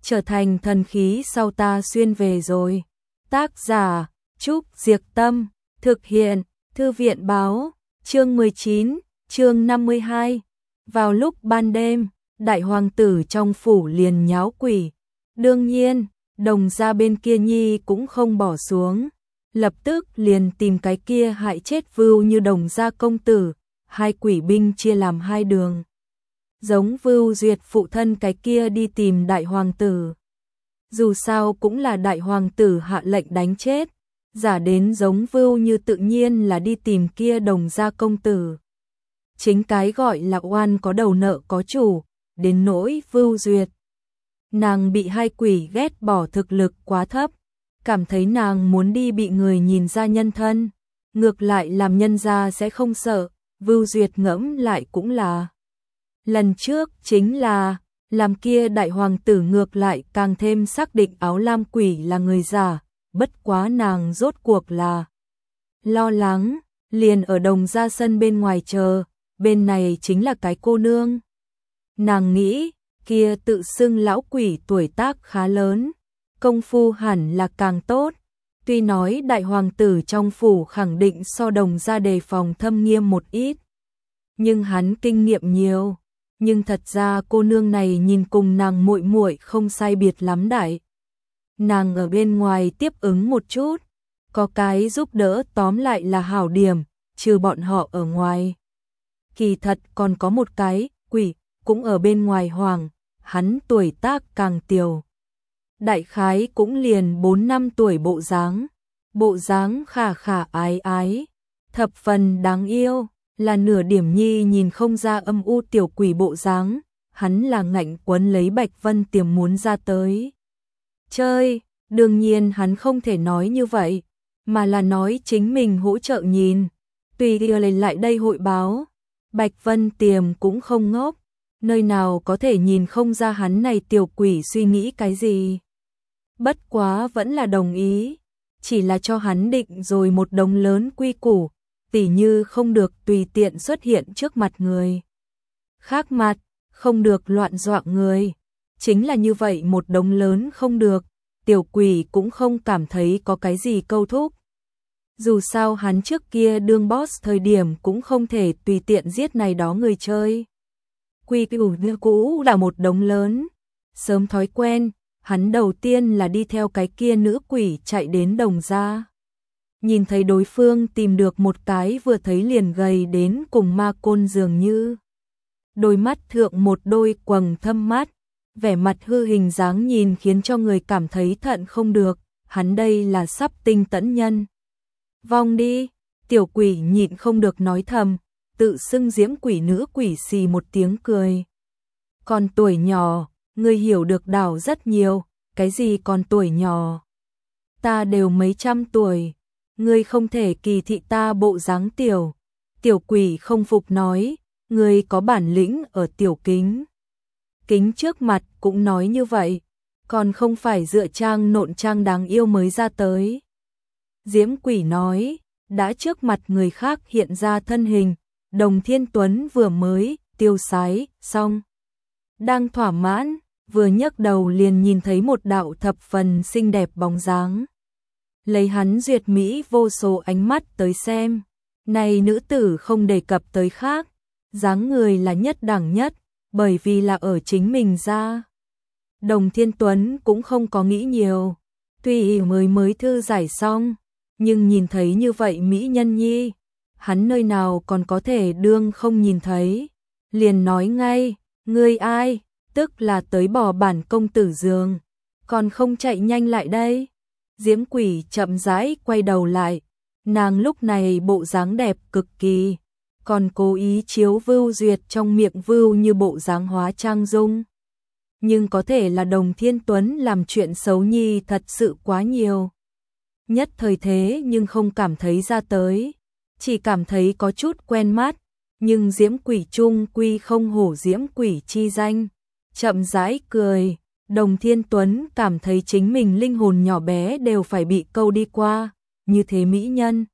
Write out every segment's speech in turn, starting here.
trở thành thần khí sau ta xuyên về rồi. Tác giả Trúc Diệc Tâm, thực hiện Thư viện Báo, chương 19, chương 52. Vào lúc ban đêm, đại hoàng tử trong phủ liền nháo quỷ. Đương nhiên, Đồng gia bên kia nhi cũng không bỏ xuống, lập tức liền tìm cái kia hại chết Vưu Như Đồng gia công tử, hai quỷ binh chia làm hai đường. Giống Vưu Duyệt phụ thân cái kia đi tìm đại hoàng tử. Dù sao cũng là đại hoàng tử hạ lệnh đánh chết, giả đến giống Vưu Như tự nhiên là đi tìm kia Đồng gia công tử. Chính cái gọi là oan có đầu nợ có chủ, đến nỗi Vưu Duyệt. Nàng bị hai quỷ ghét bỏ thực lực quá thấp, cảm thấy nàng muốn đi bị người nhìn ra nhân thân, ngược lại làm nhân gia sẽ không sợ. Vưu Duyệt ngẫm lại cũng là, lần trước chính là làm kia đại hoàng tử ngược lại càng thêm xác định áo lam quỷ là người giả, bất quá nàng rốt cuộc là lo lắng, liền ở Đồng gia sân bên ngoài chờ, bên này chính là cái cô nương. Nàng nghĩ, kia tự xưng lão quỷ tuổi tác khá lớn, công phu hẳn là càng tốt. Tuy nói đại hoàng tử trong phủ khẳng định so Đồng gia đề phòng thâm nghiêm một ít, nhưng hắn kinh nghiệm nhiều, nhưng thật ra cô nương này nhìn cùng nàng muội muội không sai biệt lắm đại. Nàng ở bên ngoài tiếp ứng một chút, có cái giúp đỡ tóm lại là hảo điểm, trừ bọn họ ở ngoài. Kỳ thật còn có một cái quỷ cũng ở bên ngoài hoàng, hắn tuổi tác càng tiểu. Đại khái cũng liền 4 năm tuổi bộ dáng khả khả ái ái, thập phần đáng yêu, là nửa điểm nhi nhìn không ra âm u tiểu quỷ bộ dáng, hắn là ngạnh quấn lấy Bạch Vân Tiềm muốn ra tới chơi, đương nhiên hắn không thể nói như vậy, mà là nói chính mình hỗ trợ nhìn. Tùy lời lại đây hội báo, Bạch Vân Tiềm cũng không ngốc, nơi nào có thể nhìn không ra hắn này tiểu quỷ suy nghĩ cái gì. Bất quá vẫn là đồng ý, chỉ là cho hắn định rồi một đống lớn quy củ, tỉ như không được tùy tiện xuất hiện trước mặt người khác mặt, không được loạn dọa người. Chính là như vậy một đống lớn không được, tiểu quỷ cũng không cảm thấy có cái gì câu thúc. Dù sao hắn trước kia đương boss thời điểm cũng không thể tùy tiện giết này đó người chơi. Quy củ như cũ là một đống lớn, sớm thói quen, hắn đầu tiên là đi theo cái kia nữ quỷ chạy đến Đồng gia. Nhìn thấy đối phương tìm được một cái vừa thấy liền gầy đến cùng ma côn dường như. Đôi mắt thượng một đôi quầng thâm mắt, vẻ mặt hư hình dáng nhìn khiến cho người cảm thấy thận không được, hắn đây là sắp tinh tẫn nhân. Vong đi, tiểu quỷ nhịn không được nói thầm, tự xưng diễm quỷ nữ quỷ xì một tiếng cười. Còn tuổi nhỏ, ngươi hiểu được đảo rất nhiều, cái gì còn tuổi nhỏ? Ta đều mấy trăm tuổi, ngươi không thể kỳ thị ta bộ dáng tiểu. Tiểu quỷ không phục nói, ngươi có bản lĩnh ở tiểu kính trước mặt cũng nói như vậy, còn không phải dựa trang nộn trang đáng yêu mới ra tới. Diễm quỷ nói, đã trước mặt người khác hiện ra thân hình, Đồng Thiên Tuấn vừa mới tiêu sái xong, đang thỏa mãn, vừa nhấc đầu liền nhìn thấy một đạo thập phần xinh đẹp bóng dáng. Lấy hắn duyệt mỹ vô số ánh mắt tới xem, này nữ tử không đề cập tới khác, dáng người là nhất đẳng nhất, bởi vì là ở chính mình ra. Đồng Thiên Tuấn cũng không có nghĩ nhiều, tuy mới thư giải xong, nhưng nhìn thấy như vậy mỹ nhân nhi, hắn nơi nào còn có thể đương không nhìn thấy, liền nói ngay, ngươi ai, tức là tới bỏ bản công tử giường, còn không chạy nhanh lại đây. Diễm quỷ chậm rãi quay đầu lại, nàng lúc này bộ dáng đẹp cực kỳ, còn cố ý chiếu Vưu Duyệt trong miệng Vưu Như bộ dáng hóa trang dung. Nhưng có thể là Đồng Thiên Tuấn làm chuyện xấu nhi thật sự quá nhiều. Nhất thời thế nhưng không cảm thấy ra tới, chỉ cảm thấy có chút quen mắt, nhưng diễm quỷ trung quy không hổ diễm quỷ chi danh. Chậm rãi cười, Đồng Thiên Tuấn cảm thấy chính mình linh hồn nhỏ bé đều phải bị câu đi qua, như thế mỹ nhân.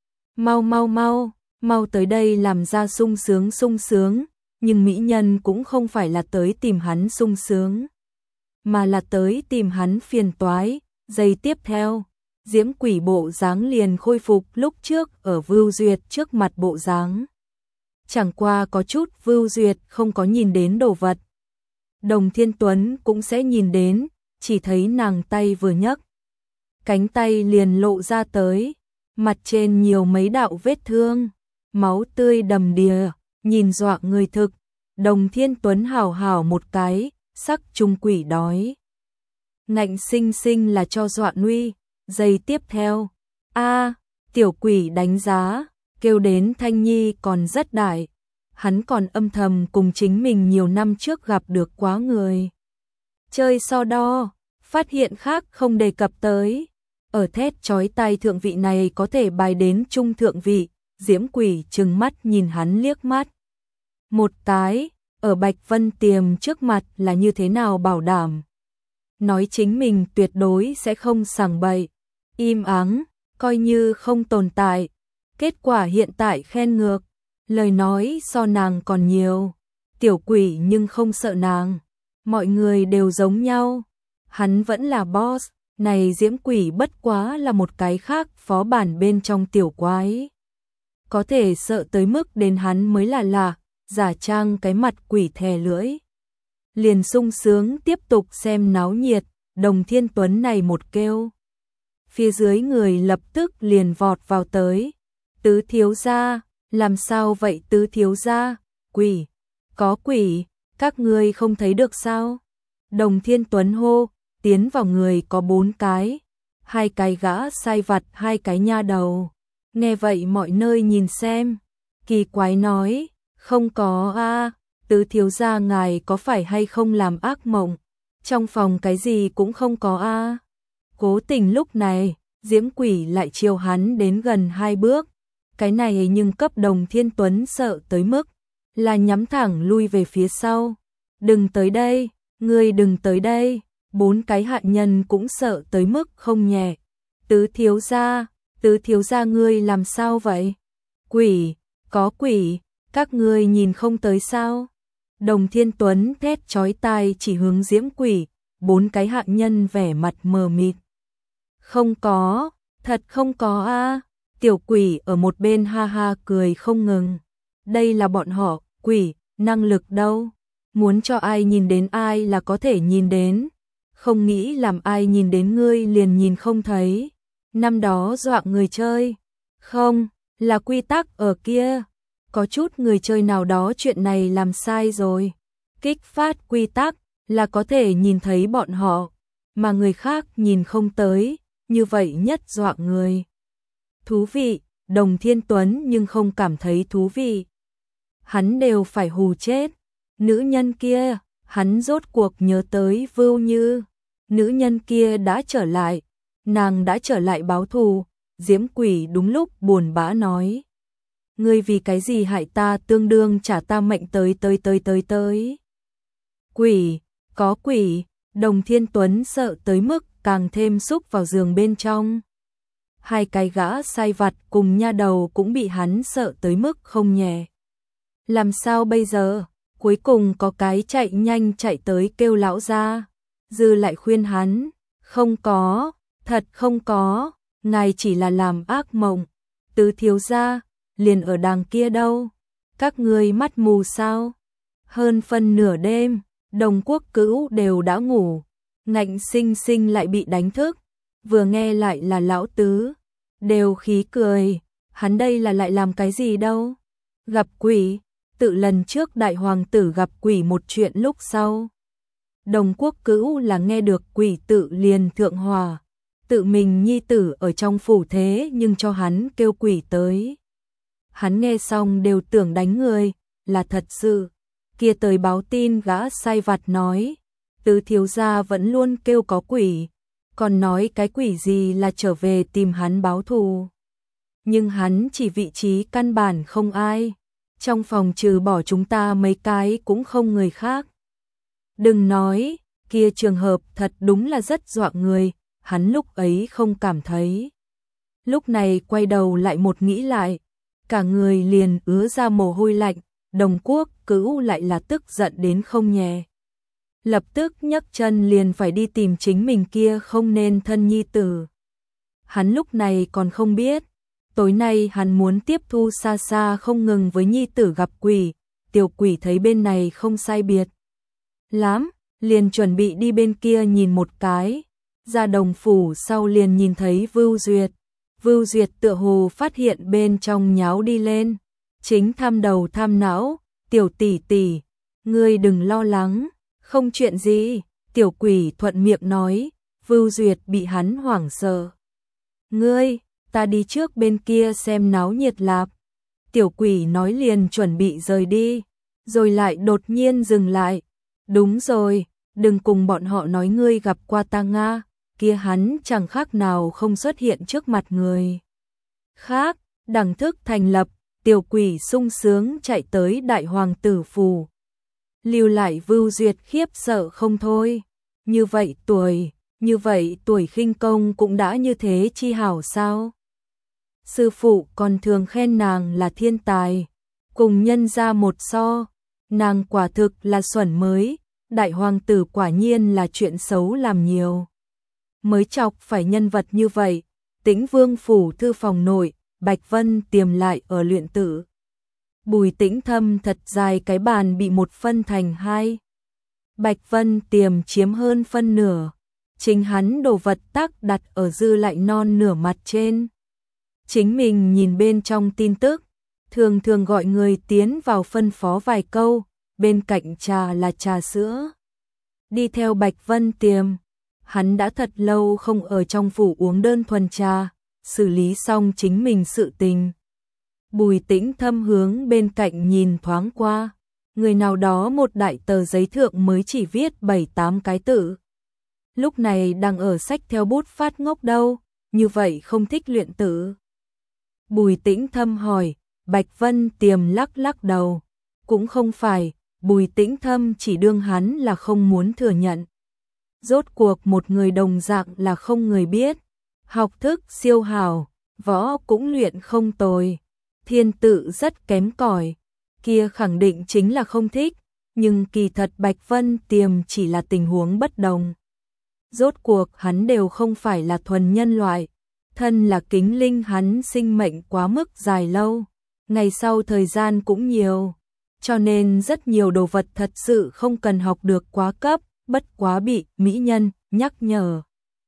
Mau tới đây làm ra sung sướng, nhưng mỹ nhân cũng không phải là tới tìm hắn sung sướng. mà là tới tìm hắn phiền toái. Giây tiếp theo, Diễm Quỷ bộ dáng liền khôi phục lúc trước ở Vưu Duyệt trước mặt bộ dáng. Chẳng qua có chút Vưu Duyệt không có nhìn đến đồ vật. Đồng Thiên Tuấn cũng sẽ nhìn đến, chỉ thấy nàng tay vừa nhấc, cánh tay liền lộ ra tới, mặt trên nhiều mấy đạo vết thương, máu tươi đầm đìa, nhìn dọa người thực. Đồng Thiên Tuấn hào hào một cái, sắc trung quỷ đói. Ngạnh sinh sinh là cho dọa nguy. Giây tiếp theo, tiểu quỷ đánh giá, kêu đến Thanh Nhi còn rất đại. Hắn còn âm thầm cùng chính mình nhiều năm trước gặp được quá người chơi so đo, phát hiện khác không đề cập tới. Ở thét chói tai thượng vị này có thể bài đến trung thượng vị. Diễm Quỷ trừng mắt nhìn hắn liếc mắt một cái, ở Bạch Vân Tiềm trước mặt là như thế nào bảo đảm. Nói chính mình tuyệt đối sẽ không sảng bậy, im ắng, coi như không tồn tại. Kết quả hiện tại khen ngược, lời nói so nàng còn nhiều. Tiểu quỷ nhưng không sợ nàng, mọi người đều giống nhau. Hắn vẫn là boss, này Diễm Quỷ bất quá là một cái khác phó bản bên trong tiểu quái. Có thể sợ tới mức đến hắn mới là lạ, giả trang cái mặt quỷ thè lưỡi. Liền sung sướng tiếp tục xem náo nhiệt. Đồng Thiên Tuấn này một kêu, phía dưới người lập tức liền vọt vào tới. Tứ thiếu gia, làm sao vậy tứ thiếu gia? Quỷ, có quỷ, các ngươi không thấy được sao? Đồng Thiên Tuấn hô, tiến vào người có 4 cái, 2 cái gã sai vặt, 2 cái nha đầu. Nghe vậy mọi nơi nhìn xem, kỳ quái nói, không có tứ thiếu gia ngài có phải hay không làm ác mộng? Trong phòng cái gì cũng không có Cố tình lúc này, Diễm Quỷ lại chiều hắn đến gần 2 bước. Cái này nhưng cấp Đồng Thiên Tuấn sợ tới mức là nhắm thẳng lui về phía sau. Đừng tới đây, ngươi đừng tới đây. 4 cái hạ nhân cũng sợ tới mức không nhẹ. Tứ thiếu gia ngươi làm sao vậy? Quỷ, có quỷ, các ngươi nhìn không tới sao? Đồng Thiên Tuấn thét chói tai chỉ hướng Diễm Quỷ. 4 cái hạ nhân vẻ mặt mờ mịt. Không có, thật không có Tiểu quỷ ở một bên ha ha cười không ngừng. Đây là bọn họ, quỷ, năng lực đâu? Muốn cho ai nhìn đến ai là có thể nhìn đến. Không nghĩ làm ai nhìn đến ngươi liền nhìn không thấy. Năm đó dọa người chơi. Không, là quy tắc ở kia. Có chút người chơi nào đó chuyện này làm sai rồi. Kích phát quy tắc là có thể nhìn thấy bọn họ, mà người khác nhìn không tới, như vậy nhất dọa người. Thú vị, Đồng Thiên Tuấn nhưng không cảm thấy thú vị. Hắn đều phải hù chết. Nữ nhân kia, hắn rốt cuộc nhớ tới Vưu Như. Nữ nhân kia đã trở lại, nàng đã trở lại báo thù. Diễm Quỷ đúng lúc buồn bã nói. Ngươi vì cái gì hại ta tương đương trả ta mệnh tới. Quỷ, có quỷ, Đồng Thiên Tuấn sợ tới mức càng thêm xúc vào giường bên trong. 2 cái gã sai vặt cùng nha đầu cũng bị hắn sợ tới mức không nhẹ. Làm sao bây giờ? Cuối cùng có cái chạy nhanh chạy tới kêu lão gia. Dư lại khuyên hắn, không có, thật không có, ngài chỉ là làm ác mộng. Tứ thiếu gia, liền ở đằng kia đâu? Các ngươi mắt mù sao? Hơn phân nửa đêm, Đồng Quốc Cữu đều đã ngủ, ngạnh sinh sinh lại bị đánh thức, vừa nghe lại là lão tứ, đều khí cười, hắn đây là lại làm cái gì đâu? Gặp quỷ, tự lần trước đại hoàng tử gặp quỷ một chuyện lúc sau. Đồng Quốc Cữu là nghe được quỷ tự liền thượng hòa, tự mình nhi tử ở trong phủ thế nhưng cho hắn kêu quỷ tới. Hắn nghe xong đều tưởng đánh người, là thật sự. Kia tới báo tin gã sai vặt nói, tứ thiếu gia vẫn luôn kêu có quỷ, còn nói cái quỷ gì là trở về tìm hắn báo thù. Nhưng hắn chỉ vị trí căn bản không ai, trong phòng trừ bỏ chúng ta mấy cái cũng không người khác. Đừng nói, kia trường hợp thật đúng là rất dọa người, hắn lúc ấy không cảm thấy. Lúc này quay đầu lại một nghĩ lại, cả người liền ứa ra mồ hôi lạnh. Đồng Quốc Cữu lại là tức giận đến không nhẹ. lập tức nhấc chân liền phải đi tìm chính mình kia không nên thân nhi tử. Hắn lúc này còn không biết, tối nay hắn muốn tiếp thu xa xa không ngừng với nhi tử gặp quỷ, tiểu quỷ thấy bên này không sai biệt lắm, liền chuẩn bị đi bên kia nhìn một cái, ra đồng phủ sau liền nhìn thấy Vưu Duyệt. Vưu Duyệt tựa hồ phát hiện bên trong nháo đi lên, chính tham đầu tham não, tiểu tỷ tỷ, ngươi đừng lo lắng, không chuyện gì, tiểu quỷ thuận miệng nói, Vưu Duyệt bị hắn hoảng sợ. Ngươi, ta đi trước bên kia xem náo nhiệt lạp. Tiểu quỷ nói liền chuẩn bị rời đi, rồi lại đột nhiên dừng lại. Đúng rồi, đừng cùng bọn họ nói ngươi gặp qua ta Nga, kia hắn chẳng khác nào không xuất hiện trước mặt người khác. Đẳng thức thành lập, tiểu quỷ sung sướng chạy tới đại hoàng tử phủ. Lưu lại Vưu Duyệt khiếp sợ không thôi. Như vậy tuổi khinh công cũng đã như thế chi hảo sao? Sư phụ còn thường khen nàng là thiên tài, cùng nhân ra một so, nàng quả thực là xuẩn mới, đại hoàng tử quả nhiên là chuyện xấu làm nhiều. Mới chọc phải nhân vật như vậy, Tĩnh Vương phủ thư phòng nội, Bạch Vân Tiềm lại ở luyện tử. Bùi Tĩnh Thâm thật dài cái bàn bị một phân thành hai. Bạch Vân Tiềm chiếm hơn phân nửa, chính hắn đồ vật tác đặt ở dư lại non nửa mặt trên. Chính mình nhìn bên trong tin tức, thường thường gọi người tiến vào phân phó vài câu, bên cạnh trà là trà sữa. Đi theo Bạch Vân Tiềm, hắn đã thật lâu không ở trong phủ uống đơn thuần trà, xử lý xong chính mình sự tình. Bùi Tĩnh Thâm hướng bên cạnh nhìn thoáng qua, người nào đó một đại tờ giấy thượng mới chỉ viết 7-8 cái tự. Lúc này đang ở sách theo bút phát ngốc đâu, như vậy không thích luyện tử. Bùi Tĩnh Thâm hỏi, Bạch Vân Tiềm lắc lắc đầu, cũng không phải, Bùi Tĩnh Thâm chỉ đương hắn là không muốn thừa nhận. Rốt cuộc một người đồng dạng là không người biết, học thức siêu hào, võ cũng luyện không tồi, thiên tự rất kém cỏi, kia khẳng định chính là không thích, nhưng kỳ thật Bạch Vân Tiềm chỉ là tình huống bất đồng. Rốt cuộc hắn đều không phải là thuần nhân loại, thân là kính linh hắn sinh mệnh quá mức dài lâu, ngày sau thời gian cũng nhiều, cho nên rất nhiều đồ vật thật sự không cần học được quá cấp, bất quá bị mỹ nhân nhắc nhở.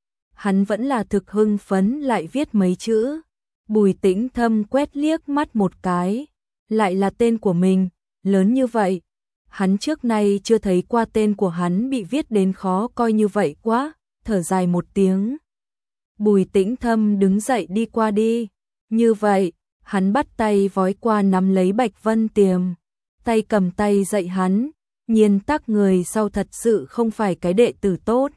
Hắn vẫn là thực hưng phấn lại viết mấy chữ. Bùi Tĩnh Thâm quét liếc mắt một cái, lại là tên của mình, lớn như vậy. Hắn trước nay chưa thấy qua tên của hắn bị viết đến khó coi như vậy quá, thở dài một tiếng. Bùi Tĩnh Thâm đứng dậy đi qua đi, như vậy, hắn bắt tay vói qua nắm lấy Bạch Vân Tiềm, tay cầm tay dạy hắn, nhiên tác người sau thật sự không phải cái đệ tử tốt.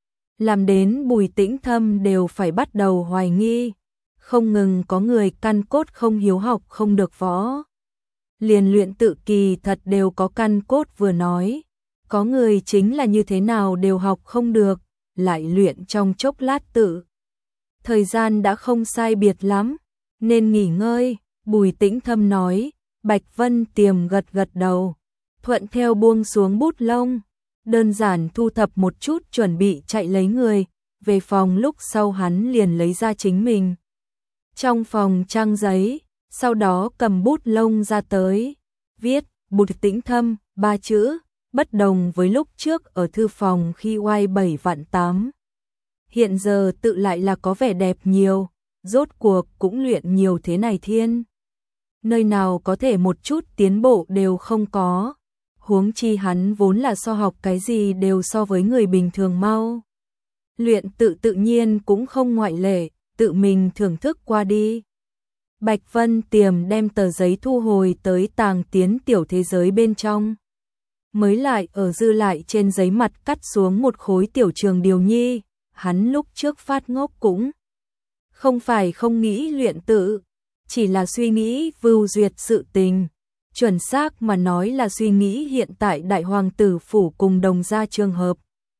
Làm đến Bùi Tĩnh Thâm đều phải bắt đầu hoài nghi, không ngừng có người căn cốt không hiếu học không được võ. Liền luyện tự kỳ thật đều có căn cốt vừa nói, có người chính là như thế nào đều học không được, lại luyện trong chốc lát tự. Thời gian đã không sai biệt lắm, nên nghỉ ngơi, Bùi Tĩnh Thâm nói, Bạch Vân Tiềm gật gật đầu, thuận theo buông xuống bút lông, đơn giản thu thập một chút chuẩn bị chạy lấy người, về phòng lúc sau hắn liền lấy ra chính mình. Trong phòng trang giấy, sau đó cầm bút lông ra tới, viết, Bùi Tĩnh Thâm, 3 chữ, bất đồng với lúc trước ở thư phòng khi oai 7 vạn 8. Hiện giờ tự lại là có vẻ đẹp nhiều, rốt cuộc cũng luyện nhiều thế này thiên. Nơi nào có thể một chút tiến bộ đều không có, huống chi hắn vốn là so học cái gì đều so với người bình thường mau. Luyện tự nhiên cũng không ngoại lệ, tự mình thưởng thức qua đi. Bạch Vân Tiềm đem tờ giấy thu hồi tới tàng tiến tiểu thế giới bên trong. Mới lại ở dư lại trên giấy mặt cắt xuống một khối tiểu trường điều nhi, hắn lúc trước phát ngốc cũng không phải không nghĩ luyện tự, chỉ là suy nghĩ Vưu Duyệt sự tình. Chuẩn xác mà nói là suy nghĩ hiện tại đại hoàng tử phủ cùng đồng gia trường hợp.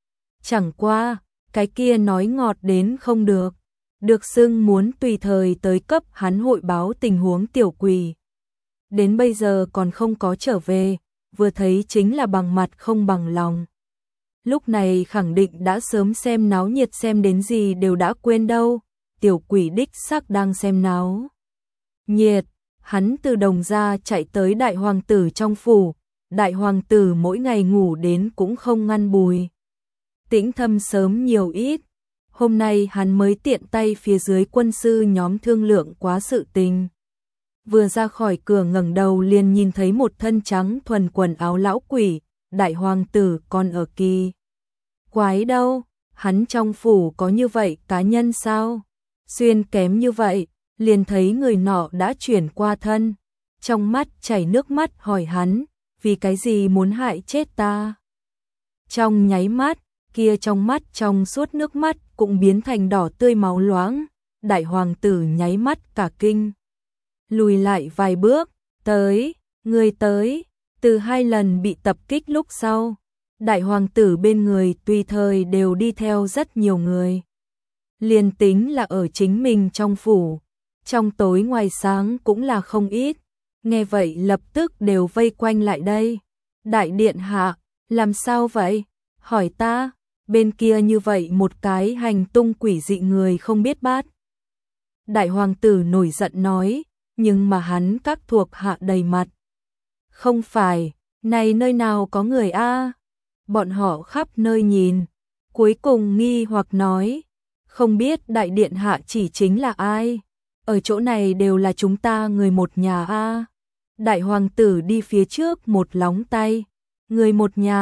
Chẳng qua, cái kia nói ngọt đến không được. Được xưng muốn tùy thời tới cấp hắn hội báo tình huống tiểu quỷ. Đến bây giờ còn không có trở về, vừa thấy chính là bằng mặt không bằng lòng. lúc này khẳng định đã sớm xem náo nhiệt xem đến gì đều đã quên đâu, tiểu quỷ đích xác đang xem náo nhiệt. Hắn từ Đồng gia chạy tới đại hoàng tử trong phủ, đại hoàng tử mỗi ngày ngủ đến cũng không ngăn Bùi Tĩnh Thâm sớm nhiều ít. Hôm nay hắn mới tiện tay phía dưới quân sư nhóm thương lượng quá sự tình. Vừa ra khỏi cửa ngẩng đầu liền nhìn thấy một thân trắng thuần quần áo lão quỷ, đại hoàng tử còn ở kỳ quái đâu, hắn trong phủ có như vậy cá nhân sao? Xuyên kém như vậy, liền thấy người nọ đã chuyển qua thân, trong mắt chảy nước mắt hỏi hắn, vì cái gì muốn hại chết ta? Trong nháy mắt, kia trong mắt trong suốt nước mắt cũng biến thành đỏ tươi máu loãng, đại hoàng tử nháy mắt cả kinh. Lùi lại vài bước, người tới, từ 2 lần bị tập kích lúc sau. Đại hoàng tử bên người tùy thời đều đi theo rất nhiều người. Liền tính là ở chính mình trong phủ, trong tối ngoài sáng cũng là không ít. Nghe vậy lập tức đều vây quanh lại đây. Đại điện hạ, làm sao vậy? Hỏi ta, bên kia như vậy một cái hành tung quỷ dị người không biết bát. Đại hoàng tử nổi giận nói, nhưng mà hắn các thuộc hạ đầy mặt. Không phải, này nơi nào có người a? Bọn họ khắp nơi nhìn, cuối cùng nghi hoặc nói, không biết đại điện hạ chỉ chính là ai, ở chỗ này đều là chúng ta người một nhà a. Đại hoàng tử đi phía trước một lóng tay, người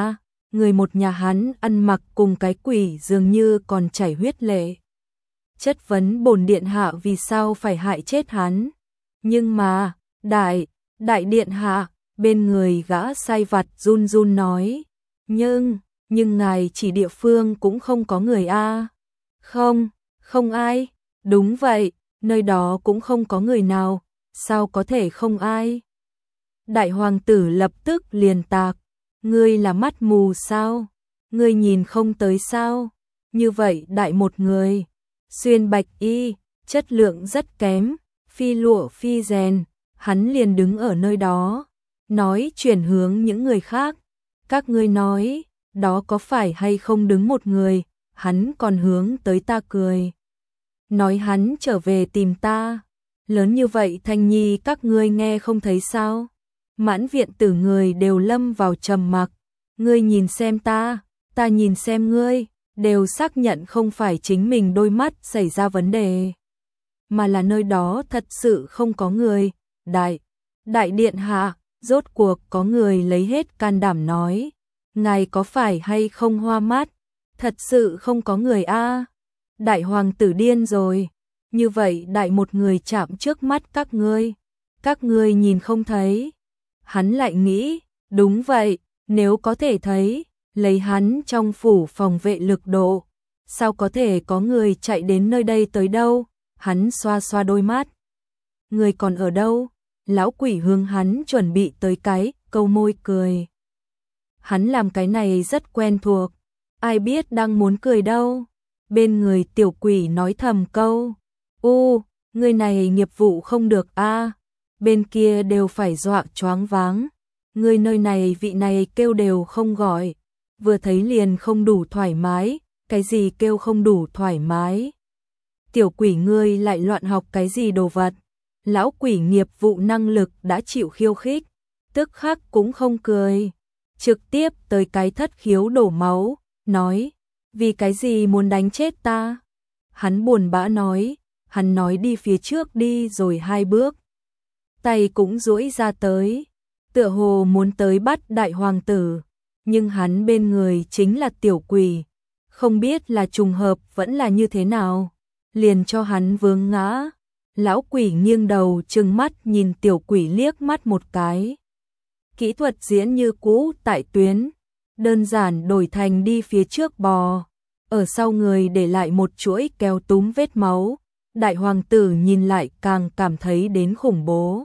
một nhà hắn ăn mặc cùng cái quỷ dường như còn chảy huyết lệ. Chất vấn bổn điện hạ vì sao phải hại chết hắn, nhưng mà, đại điện hạ, bên người gã sai vặt run run nói, nhưng ngài chỉ địa phương cũng không có người a. Không ai, đúng vậy, nơi đó cũng không có người nào, sao có thể không ai? Đại hoàng tử lập tức liền tạc, ngươi là mắt mù sao? Ngươi nhìn không tới sao? Như vậy đại một người, xuyên bạch y, chất lượng rất kém, phi lụa phi rèn, hắn liền đứng ở nơi đó, nói chuyển hướng những người khác, các ngươi nói, đó có phải hay không đứng một người, hắn còn hướng tới ta cười. Nói hắn trở về tìm ta, lớn như vậy thanh nhi các ngươi nghe không thấy sao? Mãn viện tử người đều lâm vào trầm mặc, ngươi nhìn xem ta nhìn xem ngươi, đều xác nhận không phải chính mình đôi mắt xảy ra vấn đề, mà là nơi đó thật sự không có người. Đại điện hạ, rốt cuộc có người lấy hết can đảm nói, ngài có phải hay không hoa mắt, thật sự không có người a. Đại hoàng tử điên rồi, như vậy đại một người chạm trước mắt các ngươi nhìn không thấy. Hắn lại nghĩ, đúng vậy, nếu có thể thấy, lấy hắn trong phủ phòng vệ lực độ, sao có thể có người chạy đến nơi đây tới đâu? Hắn xoa xoa đôi mắt, người còn ở đâu? Lão quỷ hướng hắn chuẩn bị tới cái, câu môi cười. Hắn làm cái này rất quen thuộc, ai biết đang muốn cười đâu. Bên người tiểu quỷ nói thầm câu, người này nghiệp vụ không được a. Bên kia đều phải dọa choáng váng, người nơi này vị này kêu đều không gọi, vừa thấy liền không đủ thoải mái, cái gì kêu không đủ thoải mái? Tiểu quỷ ngươi lại loạn học cái gì đồ vật? Lão quỷ nghiệp vụ năng lực đã chịu khiêu khích, tức khắc cũng không cười, trực tiếp tới cái thất khiếu đổ máu, nói, vì cái gì muốn đánh chết ta? Hắn buồn bã nói, hắn nói đi phía trước đi rồi 2 bước. Tay cũng duỗi ra tới, tựa hồ muốn tới bắt đại hoàng tử, nhưng hắn bên người chính là tiểu quỷ, không biết là trùng hợp vẫn là như thế nào, liền cho hắn vướng ngã. Lão quỷ nghiêng đầu trừng mắt nhìn tiểu quỷ liếc mắt một cái. Kỹ thuật diễn như cũ tại tuyến, đơn giản đổi thành đi phía trước bò, ở sau người để lại một chuỗi kéo túm vết máu. Đại hoàng tử nhìn lại càng cảm thấy đến khủng bố.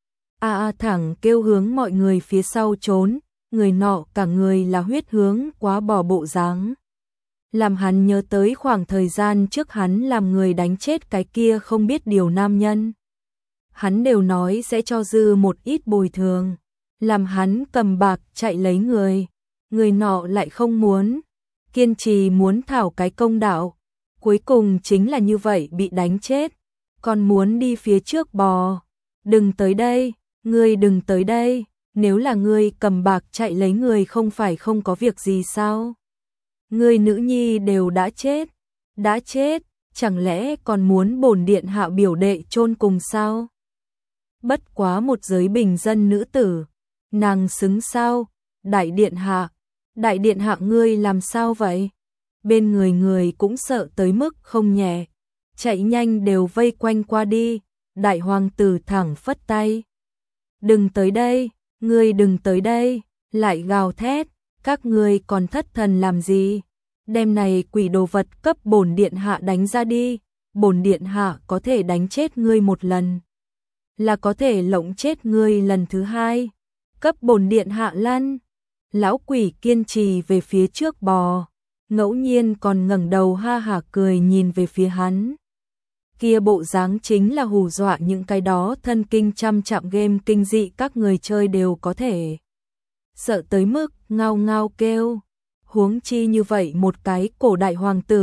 Thẳng kêu hướng mọi người phía sau trốn, người nọ cả người là huyết hướng quá bò bộ dáng. Làm hắn nhớ tới khoảng thời gian trước hắn làm người đánh chết cái kia không biết điều nam nhân. Hắn đều nói sẽ cho dư một ít bồi thường, làm hắn cầm bạc chạy lấy người nọ lại không muốn, kiên trì muốn thảo cái công đạo, cuối cùng chính là như vậy bị đánh chết, còn muốn đi phía trước bò. Đừng tới đây, ngươi đừng tới đây, nếu là ngươi cầm bạc chạy lấy người không phải không có việc gì sao? Ngươi nữ nhi đều đã chết, chẳng lẽ còn muốn bổn điện hạ biểu đệ chôn cùng sao? Bất quá một giới bình dân nữ tử, nàng xứng sao? Đại điện hạ ngươi làm sao vậy? Bên người người cũng sợ tới mức không nhẹ, chạy nhanh đều vây quanh qua đi, đại hoàng tử thẳng phất tay. Đừng tới đây, ngươi đừng tới đây, lại gào thét, các ngươi còn thất thần làm gì? Đem này quỷ đồ vật cấp bổn điện hạ đánh ra đi, bổn điện hạ có thể đánh chết ngươi một lần, là có thể lộng chết ngươi lần thứ hai, cấp bổn điện hạ lăn. Lão quỷ kiên trì về phía trước bò, ngẫu nhiên còn ngẩng đầu ha hả cười nhìn về phía hắn. Kia bộ dáng chính là hù dọa những cái đó thân kinh trăm chạm game kinh dị các người chơi đều có thể sợ tới mức ngao ngao kêu. Huống chi như vậy một cái cổ đại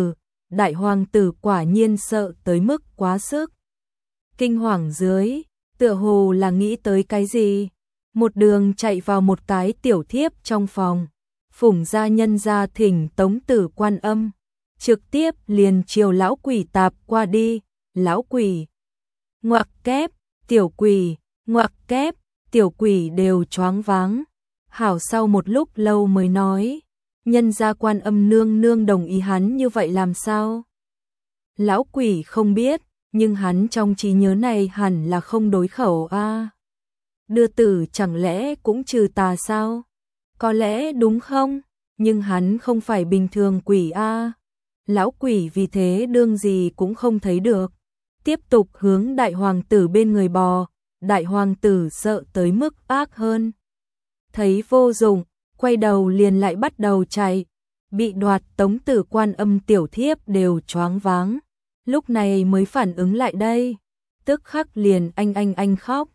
hoàng tử quả nhiên sợ tới mức quá sức. Kinh hoàng dưới, tựa hồ là nghĩ tới cái gì, một đường chạy vào một cái tiểu thiếp trong phòng, phủng gia nhân ra thỉnh Tống Tử Quan Âm, trực tiếp liền chiều lão quỷ tạp qua đi. Lão quỷ ngoặc kép, tiểu quỷ ngoặc kép, tiểu quỷ đều choáng váng. Hảo sau một lúc lâu mới nói, nhân gia Quan Âm nương nương đồng ý hắn như vậy làm sao? Lão quỷ không biết, nhưng hắn trong trí nhớ này hẳn là không đối khẩu a. Đưa tử chẳng lẽ cũng trừ tà sao? Có lẽ đúng không? Nhưng hắn không phải bình thường quỷ a. Lão quỷ vì thế đương gì cũng không thấy được, tiếp tục hướng đại hoàng tử bên người bò. Đại hoàng tử sợ tới mức ác hơn, thấy vô dụng, quay đầu liền lại bắt đầu chạy, bị đoạt Tống Tử Quan Âm tiểu thiếp đều choáng váng, lúc này mới phản ứng lại đây, tức khắc liền anh khóc.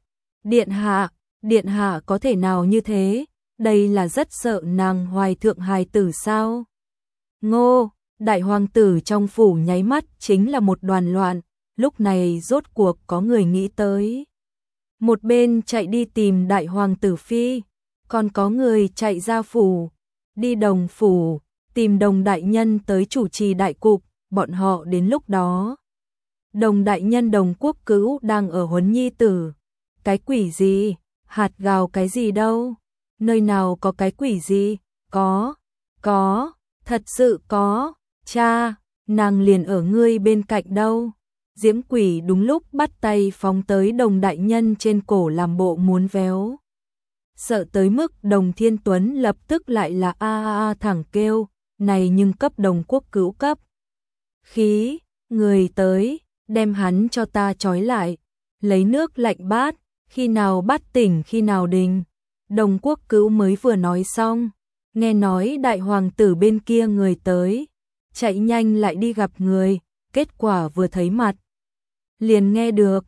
Điện hạ có thể nào như thế, đây là rất sợ nàng hoài thượng hài tử sao? Ngô, đại hoàng tử trong phủ nháy mắt chính là một đoàn loạn, lúc này rốt cuộc có người nghĩ tới. Một bên chạy đi tìm đại hoàng tử phi, còn có người chạy ra phủ, đi Đồng phủ, tìm Đồng đại nhân tới chủ trì đại cục, bọn họ đến lúc đó. Đồng đại nhân Đồng Quốc Cữu đang ở huấn nhi tử. Cái quỷ gì? Hạt gào cái gì đâu? Nơi nào có cái quỷ gì? Có, thật sự có, cha, nàng liền ở ngươi bên cạnh đâu. Diễm quỷ đúng lúc bắt tay phóng tới Đồng đại nhân trên cổ làm bộ muốn véo. Sợ tới mức Đồng Thiên Tuấn lập tức lại là a thẳng kêu, này nhưng cấp Đồng Quốc Cữu cấp. Khí, người tới, đem hắn cho ta trói lại, lấy nước lạnh bát, khi nào bắt tỉnh khi nào đình. Đồng Quốc Cữu mới vừa nói xong, nghe nói đại hoàng tử bên kia người tới, chạy nhanh lại đi gặp người, kết quả vừa thấy mặt. Liền nghe được,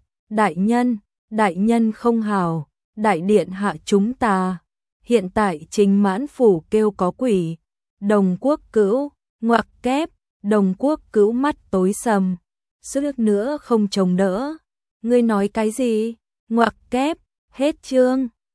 đại nhân không hảo, đại điện hạ chúng ta, hiện tại Trình Mãn phủ kêu có quỷ. Đồng Quốc Cữu, ngoặc kép, Đồng Quốc Cữu mắt tối sầm, sức nữa không chống đỡ. Ngươi nói cái gì? Ngoặc kép, hết chương.